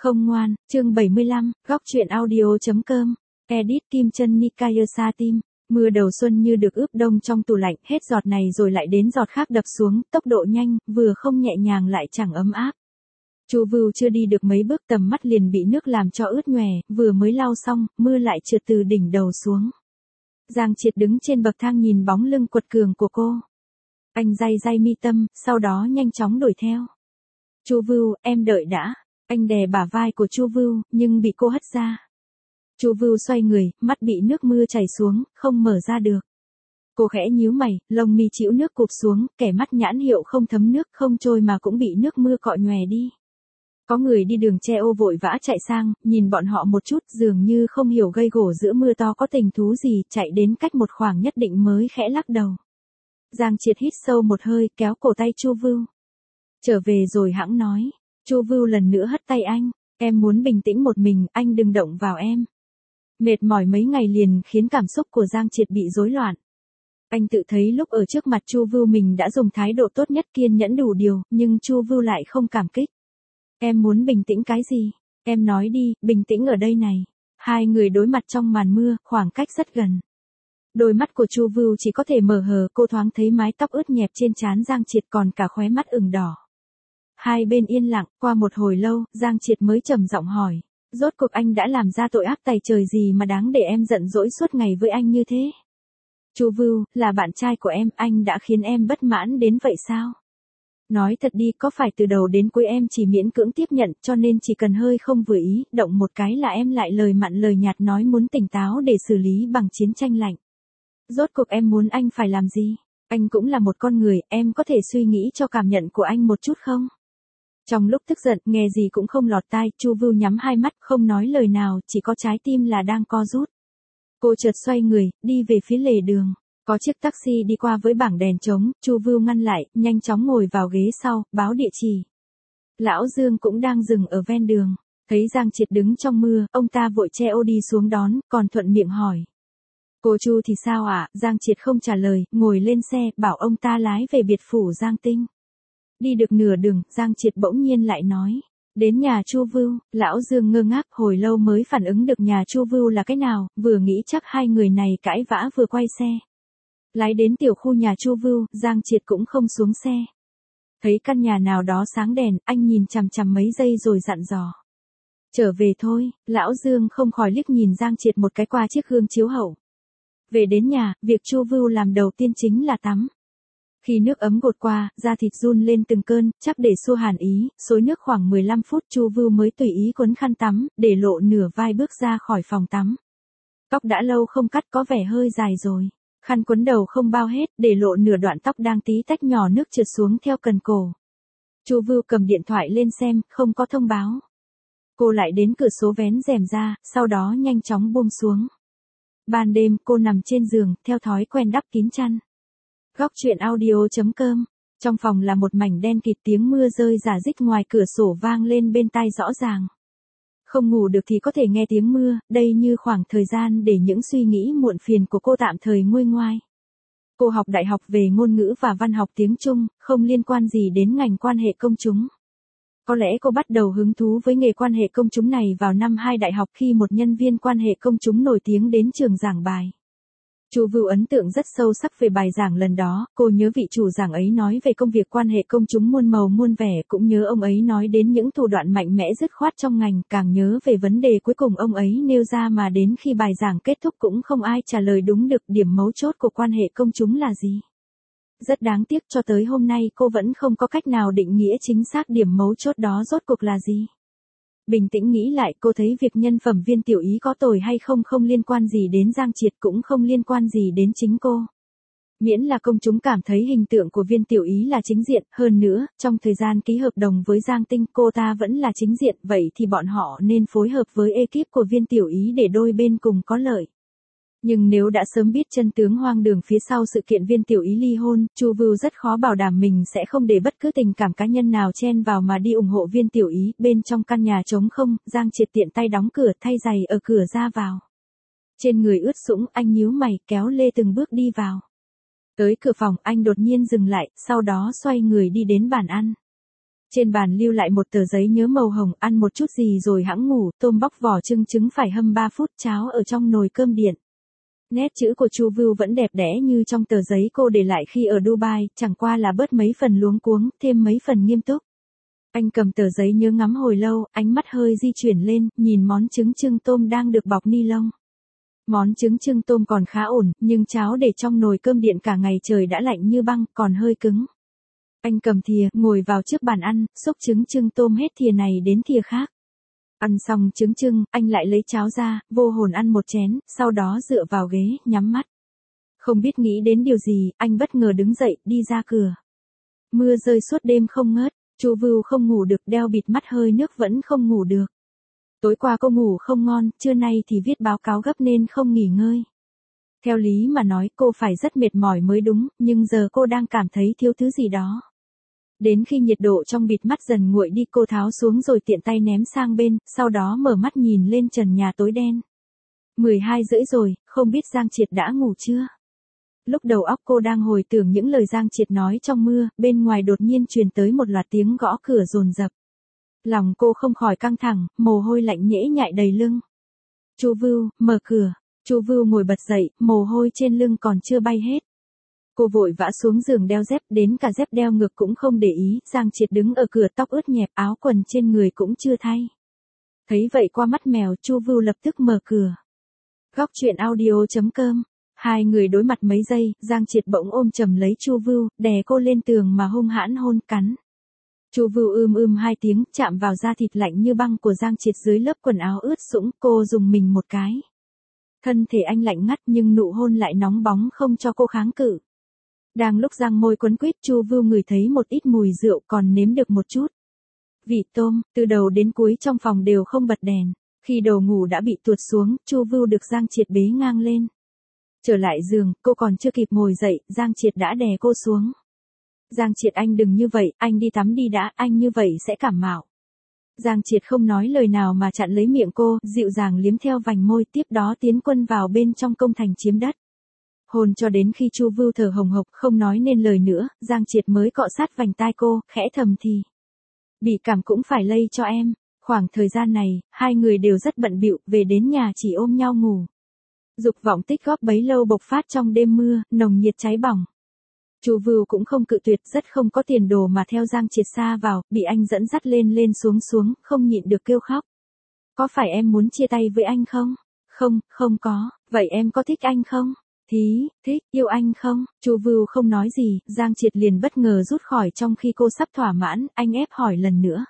Không ngoan, chương 75, góc truyện audio.com, edit Kim Chân Nikaya Sa Tim. Mưa đầu xuân như được ướp đông trong tủ lạnh, hết giọt này rồi lại đến giọt khác đập xuống, tốc độ nhanh, vừa không nhẹ nhàng lại chẳng ấm áp. Chu Vưu chưa đi được mấy bước tầm mắt liền bị nước làm cho ướt nhòe, vừa mới lau xong, mưa lại trượt từ đỉnh đầu xuống. Giang Triệt đứng trên bậc thang nhìn bóng lưng quật cường của cô. Anh day day mi tâm, sau đó nhanh chóng đuổi theo. Chu Vưu, em đợi đã. Anh đè bả vai của Chu Vưu, nhưng bị cô hất ra. Chu Vưu xoay người, mắt bị nước mưa chảy xuống, không mở ra được. Cô khẽ nhíu mày, lông mi chịu nước cụp xuống, kẻ mắt nhãn hiệu không thấm nước không trôi mà cũng bị nước mưa cọ nhòe đi. Có người đi đường che ô vội vã chạy sang, nhìn bọn họ một chút dường như không hiểu gây gổ giữa mưa to có tình thú gì, chạy đến cách một khoảng nhất định mới khẽ lắc đầu. Giang Triệt hít sâu một hơi, kéo cổ tay Chu Vưu. Trở về rồi hẵng nói. Chu Vưu lần nữa hất tay anh, em muốn bình tĩnh một mình, anh đừng động vào em. Mệt mỏi mấy ngày liền khiến cảm xúc của Giang Triệt bị rối loạn. Anh tự thấy lúc ở trước mặt Chu Vưu mình đã dùng thái độ tốt nhất kiên nhẫn đủ điều, nhưng Chu Vưu lại không cảm kích. Em muốn bình tĩnh cái gì? Em nói đi, bình tĩnh ở đây này. Hai người đối mặt trong màn mưa, khoảng cách rất gần. Đôi mắt của Chu Vưu chỉ có thể mờ hờ, cô thoáng thấy mái tóc ướt nhẹp trên trán Giang Triệt còn cả khóe mắt ửng đỏ. Hai bên yên lặng, qua một hồi lâu, Giang Triệt mới trầm giọng hỏi. Rốt cuộc anh đã làm ra tội ác tày trời gì mà đáng để em giận dỗi suốt ngày với anh như thế? Chu Vưu, là bạn trai của em, anh đã khiến em bất mãn đến vậy sao? Nói thật đi, có phải từ đầu đến cuối em chỉ miễn cưỡng tiếp nhận, cho nên chỉ cần hơi không vừa ý, động một cái là em lại lời mặn lời nhạt nói muốn tỉnh táo để xử lý bằng chiến tranh lạnh. Rốt cuộc em muốn anh phải làm gì? Anh cũng là một con người, em có thể suy nghĩ cho cảm nhận của anh một chút không? Trong lúc tức giận, nghe gì cũng không lọt tai, Chu Vưu nhắm hai mắt, không nói lời nào, chỉ có trái tim là đang co rút. Cô chợt xoay người, đi về phía lề đường. Có chiếc taxi đi qua với bảng đèn trống, Chu Vưu ngăn lại, nhanh chóng ngồi vào ghế sau, báo địa chỉ. Lão Dương cũng đang dừng ở ven đường. Thấy Giang Triệt đứng trong mưa, ông ta vội che ô đi xuống đón, còn thuận miệng hỏi. Cô Chu thì sao ạ? Giang Triệt không trả lời, ngồi lên xe, bảo ông ta lái về biệt phủ Giang Tinh. Đi được nửa đường, Giang Triệt bỗng nhiên lại nói. Đến nhà Chu Vưu, lão Dương ngơ ngác hồi lâu mới phản ứng được nhà Chu Vưu là cái nào, vừa nghĩ chắc hai người này cãi vã vừa quay xe. Lái đến tiểu khu nhà Chu Vưu, Giang Triệt cũng không xuống xe. Thấy căn nhà nào đó sáng đèn, anh nhìn chằm chằm mấy giây rồi dặn dò. Trở về thôi, lão Dương không khỏi liếc nhìn Giang Triệt một cái qua chiếc gương chiếu hậu. Về đến nhà, việc Chu Vưu làm đầu tiên chính là tắm. Khi nước ấm gột qua, da thịt run lên từng cơn, chắc để xua hàn ý, xối nước khoảng 15 phút Chu Vưu mới tùy ý quấn khăn tắm, để lộ nửa vai bước ra khỏi phòng tắm. Tóc đã lâu không cắt có vẻ hơi dài rồi. Khăn quấn đầu không bao hết, để lộ nửa đoạn tóc đang tí tách nhỏ nước trượt xuống theo cần cổ. Chu Vưu cầm điện thoại lên xem, không có thông báo. Cô lại đến cửa sổ vén rèm ra, sau đó nhanh chóng buông xuống. Ban đêm cô nằm trên giường, theo thói quen đắp kín chăn. Góc truyện audio.com. Trong phòng là một mảnh đen kịt, tiếng mưa rơi rả rích ngoài cửa sổ vang lên bên tai rõ ràng. Không ngủ được thì có thể nghe tiếng mưa, đây như khoảng thời gian để những suy nghĩ muộn phiền của cô tạm thời nguôi ngoai. Cô học đại học về ngôn ngữ và văn học tiếng Trung, không liên quan gì đến ngành quan hệ công chúng. Có lẽ cô bắt đầu hứng thú với nghề quan hệ công chúng này vào năm 2 đại học khi một nhân viên quan hệ công chúng nổi tiếng đến trường giảng bài. Chu Vưu ấn tượng rất sâu sắc về bài giảng lần đó, cô nhớ vị chủ giảng ấy nói về công việc quan hệ công chúng muôn màu muôn vẻ, cũng nhớ ông ấy nói đến những thủ đoạn mạnh mẽ dứt khoát trong ngành, càng nhớ về vấn đề cuối cùng ông ấy nêu ra mà đến khi bài giảng kết thúc cũng không ai trả lời đúng được điểm mấu chốt của quan hệ công chúng là gì. Rất đáng tiếc cho tới hôm nay cô vẫn không có cách nào định nghĩa chính xác điểm mấu chốt đó rốt cuộc là gì. Bình tĩnh nghĩ lại, cô thấy việc nhân phẩm Viên Tiểu Ý có tồi hay không không liên quan gì đến Giang Triệt, cũng không liên quan gì đến chính cô. Miễn là công chúng cảm thấy hình tượng của Viên Tiểu Ý là chính diện, hơn nữa, trong thời gian ký hợp đồng với Giang Tinh cô ta vẫn là chính diện, vậy thì bọn họ nên phối hợp với ekip của Viên Tiểu Ý để đôi bên cùng có lợi. Nhưng nếu đã sớm biết chân tướng hoang đường phía sau sự kiện Viên Tiểu Ý ly hôn, Chu Vưu rất khó bảo đảm mình sẽ không để bất cứ tình cảm cá nhân nào chen vào mà đi ủng hộ Viên Tiểu Ý. Bên trong căn nhà trống không, Giang Triệt tiện tay đóng cửa, thay giày ở cửa ra vào. Trên người ướt sũng, anh nhíu mày, kéo lê từng bước đi vào. Tới cửa phòng, anh đột nhiên dừng lại, sau đó xoay người đi đến bàn ăn. Trên bàn lưu lại một tờ giấy nhớ màu hồng, ăn một chút gì rồi hẵng ngủ, tôm bóc vỏ trứng phải hâm 3 phút, cháo ở trong nồi cơm điện. Nét chữ của Chu Vu vẫn đẹp đẽ như trong tờ giấy cô để lại khi ở Dubai, chẳng qua là bớt mấy phần luống cuống, thêm mấy phần nghiêm túc. Anh cầm tờ giấy nhớ ngắm hồi lâu, ánh mắt hơi di chuyển lên, nhìn món trứng trưng tôm đang được bọc ni lông. Món trứng trưng tôm còn khá ổn, nhưng cháo để trong nồi cơm điện cả ngày trời đã lạnh như băng, còn hơi cứng. Anh cầm thìa, ngồi vào trước bàn ăn, xúc trứng trưng tôm hết thìa này đến thìa khác. Ăn xong trứng trưng, anh lại lấy cháo ra, vô hồn ăn một chén, sau đó dựa vào ghế, nhắm mắt. Không biết nghĩ đến điều gì, anh bất ngờ đứng dậy, đi ra cửa. Mưa rơi suốt đêm không ngớt, Chu Vu không ngủ được, đeo bịt mắt hơi nước vẫn không ngủ được. Tối qua cô ngủ không ngon, trưa nay thì viết báo cáo gấp nên không nghỉ ngơi. Theo lý mà nói cô phải rất mệt mỏi mới đúng, nhưng giờ cô đang cảm thấy thiếu thứ gì đó. Đến khi nhiệt độ trong bịt mắt dần nguội đi cô tháo xuống rồi tiện tay ném sang bên, sau đó mở mắt nhìn lên trần nhà tối đen. 12:30 rồi, không biết Giang Triệt đã ngủ chưa? Lúc đầu óc cô đang hồi tưởng những lời Giang Triệt nói trong mưa, bên ngoài đột nhiên truyền tới một loạt tiếng gõ cửa dồn dập. Lòng cô không khỏi căng thẳng, mồ hôi lạnh nhễ nhại đầy lưng. Chu Vu, mở cửa. Chu Vu ngồi bật dậy, mồ hôi trên lưng còn chưa bay hết. Cô vội vã xuống giường đeo dép, đến cả dép đeo ngực cũng không để ý, Giang Triệt đứng ở cửa tóc ướt nhẹp, áo quần trên người cũng chưa thay. Thấy vậy qua mắt mèo, Chu Vu lập tức mở cửa. Góc truyện audio.com. Hai người đối mặt mấy giây, Giang Triệt bỗng ôm chầm lấy Chu Vu, đè cô lên tường mà hung hãn hôn cắn. Chu Vu hai tiếng, chạm vào da thịt lạnh như băng của Giang Triệt dưới lớp quần áo ướt sũng, cô dùng mình một cái. Thân thể anh lạnh ngắt nhưng nụ hôn lại nóng bóng không cho cô kháng cự. Đang lúc răng môi quấn quýt, Chu Vu ngửi thấy một ít mùi rượu, còn nếm được một chút vị tôm, từ đầu đến cuối trong phòng đều không bật đèn. Khi đầu ngủ đã bị tuột xuống, Chu Vu được Giang Triệt bế ngang lên. Trở lại giường, cô còn chưa kịp ngồi dậy, Giang Triệt đã đè cô xuống. Giang Triệt, anh đừng như vậy, anh đi tắm đi đã, anh như vậy sẽ cảm mạo. Giang Triệt không nói lời nào mà chặn lấy miệng cô, dịu dàng liếm theo vành môi, tiếp đó tiến quân vào bên trong công thành chiếm đất. Hôn cho đến khi Chu Vu thở hồng hộc không nói nên lời nữa, Giang Triệt mới cọ sát vành tai cô, khẽ thầm thì. Bị cảm cũng phải lây cho em. Khoảng thời gian này, hai người đều rất bận bịu, về đến nhà chỉ ôm nhau ngủ. Dục vọng tích góp bấy lâu bộc phát trong đêm mưa, nồng nhiệt cháy bỏng. Chu Vu cũng không cự tuyệt, rất không có tiền đồ mà theo Giang Triệt xa vào, bị anh dẫn dắt lên xuống, không nhịn được kêu khóc. Có phải em muốn chia tay với anh không? Không, không có, vậy em có thích anh không? Thích, yêu anh không? Chu Vu không nói gì, Giang Triệt liền bất ngờ rút khỏi trong khi cô sắp thỏa mãn, anh ép hỏi lần nữa.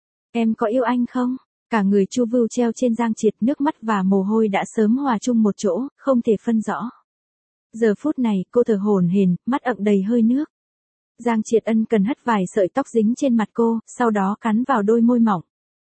Em có yêu anh không? Cả người Chu Vu treo trên Giang Triệt, nước mắt và mồ hôi đã sớm hòa chung một chỗ, không thể phân rõ. Giờ phút này, cô thở hổn hển, mắt ậm đầy hơi nước. Giang Triệt ân cần hất vài sợi tóc dính trên mặt cô, sau đó cắn vào đôi môi mỏng.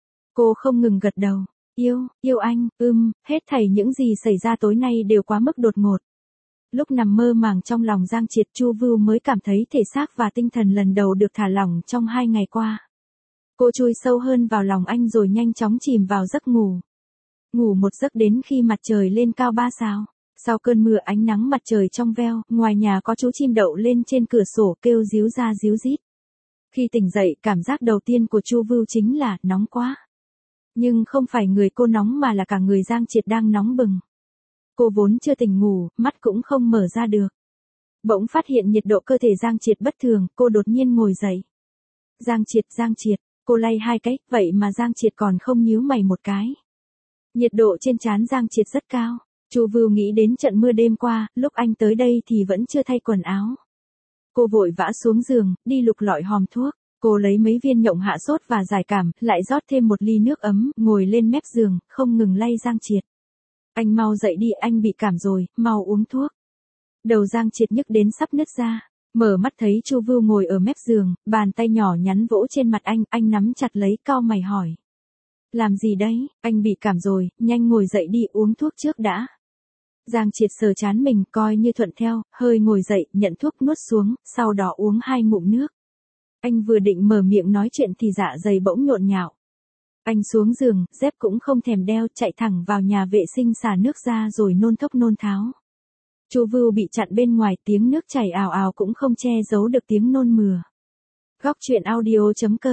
Cô không ngừng gật đầu. Yêu anh, hết thảy những gì xảy ra tối nay đều quá mức đột ngột. Lúc nằm mơ màng trong lòng Giang Triệt, Chu Vu mới cảm thấy thể xác và tinh thần lần đầu được thả lỏng trong 2 ngày qua. Cô chui sâu hơn vào lòng anh rồi nhanh chóng chìm vào giấc ngủ. Ngủ một giấc đến khi mặt trời lên cao 3 sao. Sau cơn mưa ánh nắng mặt trời trong veo, ngoài nhà có chú chim đậu lên trên cửa sổ kêu ríu ra ríu rít. Khi tỉnh dậy, cảm giác đầu tiên của Chu Vu chính là nóng quá. Nhưng không phải người cô nóng mà là cả người Giang Triệt đang nóng bừng. Cô vốn chưa tỉnh ngủ, mắt cũng không mở ra được. Bỗng phát hiện nhiệt độ cơ thể Giang Triệt bất thường, cô đột nhiên ngồi dậy. Giang Triệt, cô lay 2 cái, vậy mà Giang Triệt còn không nhíu mày một cái. Nhiệt độ trên trán Giang Triệt rất cao. Chu Vu nghĩ đến trận mưa đêm qua, lúc anh tới đây thì vẫn chưa thay quần áo. Cô vội vã xuống giường, đi lục lọi hòm thuốc. Cô lấy mấy viên nhộng hạ sốt và giải cảm, lại rót thêm một ly nước ấm, ngồi lên mép giường, không ngừng lay Giang Triệt. Anh mau dậy đi, anh bị cảm rồi, mau uống thuốc. Đầu Giang Triệt nhức đến sắp nứt ra. Mở mắt thấy Chu Vu ngồi ở mép giường, bàn tay nhỏ nhắn vỗ trên mặt anh nắm chặt lấy, cau mày hỏi. Làm gì đấy, anh bị cảm rồi, nhanh ngồi dậy đi, uống thuốc trước đã. Giang Triệt sờ trán mình, coi như thuận theo, hơi ngồi dậy, nhận thuốc nuốt xuống, sau đó uống 2 ngụm nước. Anh vừa định mở miệng nói chuyện thì dạ dày bỗng nhộn nhạo. Anh xuống giường, dép cũng không thèm đeo, chạy thẳng vào nhà vệ sinh xả nước ra rồi nôn thốc nôn tháo. Chu Vu bị chặn bên ngoài, tiếng nước chảy ào ào cũng không che giấu được tiếng nôn mửa. Góc truyện audio.com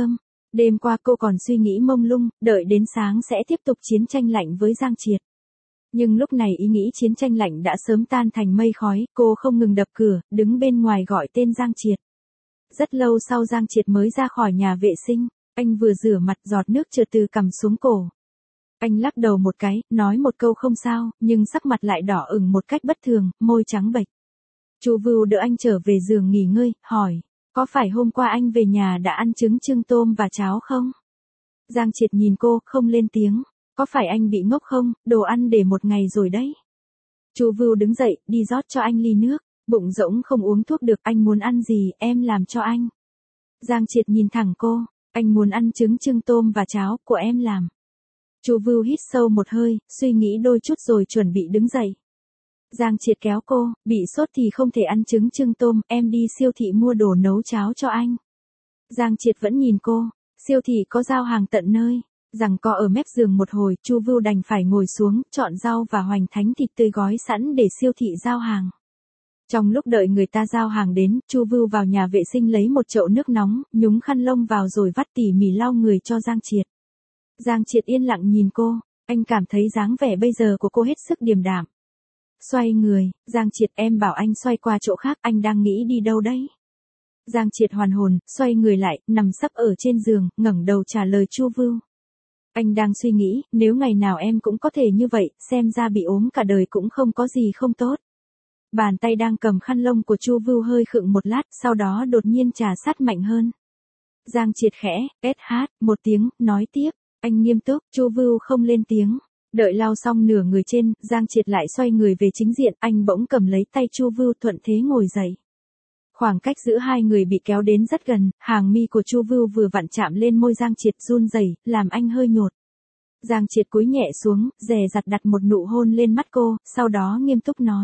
Đêm qua cô còn suy nghĩ mông lung, đợi đến sáng sẽ tiếp tục chiến tranh lạnh với Giang Triệt. Nhưng lúc này ý nghĩ chiến tranh lạnh đã sớm tan thành mây khói, cô không ngừng đập cửa, đứng bên ngoài gọi tên Giang Triệt. Rất lâu sau Giang Triệt mới ra khỏi nhà vệ sinh, anh vừa rửa mặt giọt nước trượt từ cằm xuống cổ. Anh lắc đầu một cái, nói một câu không sao, nhưng sắc mặt lại đỏ ửng một cách bất thường, môi trắng bệch. Chu Vưu đỡ anh trở về giường nghỉ ngơi, hỏi, có phải hôm qua anh về nhà đã ăn trứng trưng tôm và cháo không? Giang Triệt nhìn cô, không lên tiếng. Có phải anh bị ngốc không, đồ ăn để một ngày rồi đấy. Chu Vưu đứng dậy, đi rót cho anh ly nước, bụng rỗng không uống thuốc được, anh muốn ăn gì, em làm cho anh. Giang Triệt nhìn thẳng cô, anh muốn ăn trứng trưng tôm và cháo, của em làm. Chu Vưu hít sâu một hơi, suy nghĩ đôi chút rồi chuẩn bị đứng dậy. Giang Triệt kéo cô, bị sốt thì không thể ăn trứng trưng tôm, em đi siêu thị mua đồ nấu cháo cho anh. Giang Triệt vẫn nhìn cô, siêu thị có giao hàng tận nơi. Giằng co ở mép giường một hồi, Chu Vưu đành phải ngồi xuống, chọn rau và hoành thánh thịt tươi gói sẵn để siêu thị giao hàng. Trong lúc đợi người ta giao hàng đến, Chu Vưu vào nhà vệ sinh lấy một chậu nước nóng, nhúng khăn lông vào rồi vắt tỉ mỉ lau người cho Giang Triệt. Giang Triệt yên lặng nhìn cô, anh cảm thấy dáng vẻ bây giờ của cô hết sức điềm đạm. Xoay người, Giang Triệt em bảo anh xoay qua chỗ khác, anh đang nghĩ đi đâu đấy? Giang Triệt hoàn hồn, xoay người lại, nằm sấp ở trên giường, ngẩng đầu trả lời Chu Vưu. Anh đang suy nghĩ, nếu ngày nào em cũng có thể như vậy, xem ra bị ốm cả đời cũng không có gì không tốt. Bàn tay đang cầm khăn lông của Chu Vưu hơi khựng một lát, sau đó đột nhiên trà sát mạnh hơn. Giang Triệt khẽ, một tiếng, nói tiếp, anh nghiêm túc, Chu Vưu không lên tiếng. Đợi lau xong nửa người trên, Giang Triệt lại xoay người về chính diện, anh bỗng cầm lấy tay Chu Vưu thuận thế ngồi dậy. Khoảng cách giữa hai người bị kéo đến rất gần, hàng mi của Chu Vưu vừa vặn chạm lên môi Giang Triệt run rẩy, làm anh hơi nhột. Giang Triệt cúi nhẹ xuống, dè dặt đặt một nụ hôn lên mắt cô, sau đó nghiêm túc nói.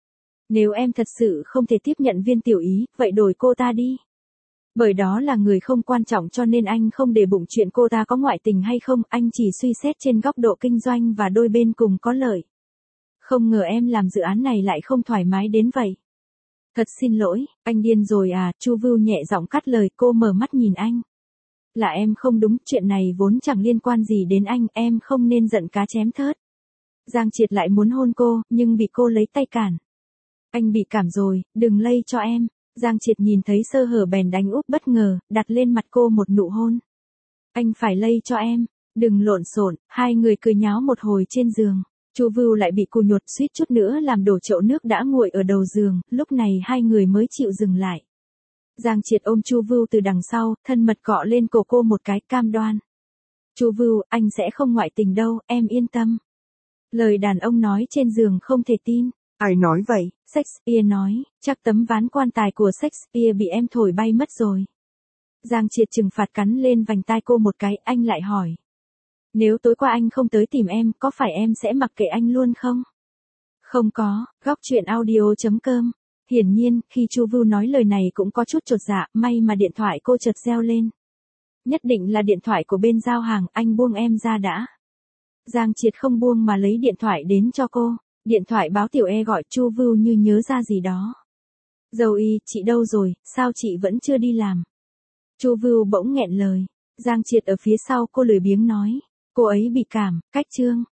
Nếu em thật sự không thể tiếp nhận Viên Tiểu Ý, vậy đổi cô ta đi. Bởi đó là người không quan trọng cho nên anh không để bụng chuyện cô ta có ngoại tình hay không, anh chỉ suy xét trên góc độ kinh doanh và đôi bên cùng có lợi. Không ngờ em làm dự án này lại không thoải mái đến vậy. Thật xin lỗi, anh điên rồi à, Chu Vưu nhẹ giọng cắt lời, cô mở mắt nhìn anh. Là em không đúng, chuyện này vốn chẳng liên quan gì đến anh, em không nên giận cá chém thớt. Giang Triệt lại muốn hôn cô, nhưng bị cô lấy tay cản. Anh bị cảm rồi, đừng lây cho em. Giang Triệt nhìn thấy sơ hở bèn đánh úp bất ngờ, đặt lên mặt cô một nụ hôn. Anh phải lây cho em, đừng lộn xộn, hai người cười nháo một hồi trên giường. Chu Vưu lại bị cù nhột suýt chút nữa làm đổ chậu nước đã nguội ở đầu giường, lúc này hai người mới chịu dừng lại. Giang Triệt ôm Chu Vưu từ đằng sau, thân mật cọ lên cổ cô một cái, cam đoan. Chu Vưu, anh sẽ không ngoại tình đâu, em yên tâm. Lời đàn ông nói trên giường không thể tin. Ai nói vậy? Shakespeare nói, chắc tấm ván quan tài của Shakespeare bị em thổi bay mất rồi. Giang Triệt trừng phạt cắn lên vành tai cô một cái, anh lại hỏi. Nếu tối qua anh không tới tìm em, có phải em sẽ mặc kệ anh luôn không? Không có, góc truyện audio.com. Hiển nhiên, khi Chu Vưu nói lời này cũng có chút chột dạ, may mà điện thoại cô chợt reo lên. Nhất định là điện thoại của bên giao hàng, anh buông em ra đã. Giang Triệt không buông mà lấy điện thoại đến cho cô. Điện thoại báo Tiểu E gọi, Chu Vưu như nhớ ra gì đó. Dâu Y, chị đâu rồi, sao chị vẫn chưa đi làm? Chu Vưu bỗng nghẹn lời. Giang Triệt ở phía sau cô lười biếng nói. Cô ấy bị cảm, cách chương.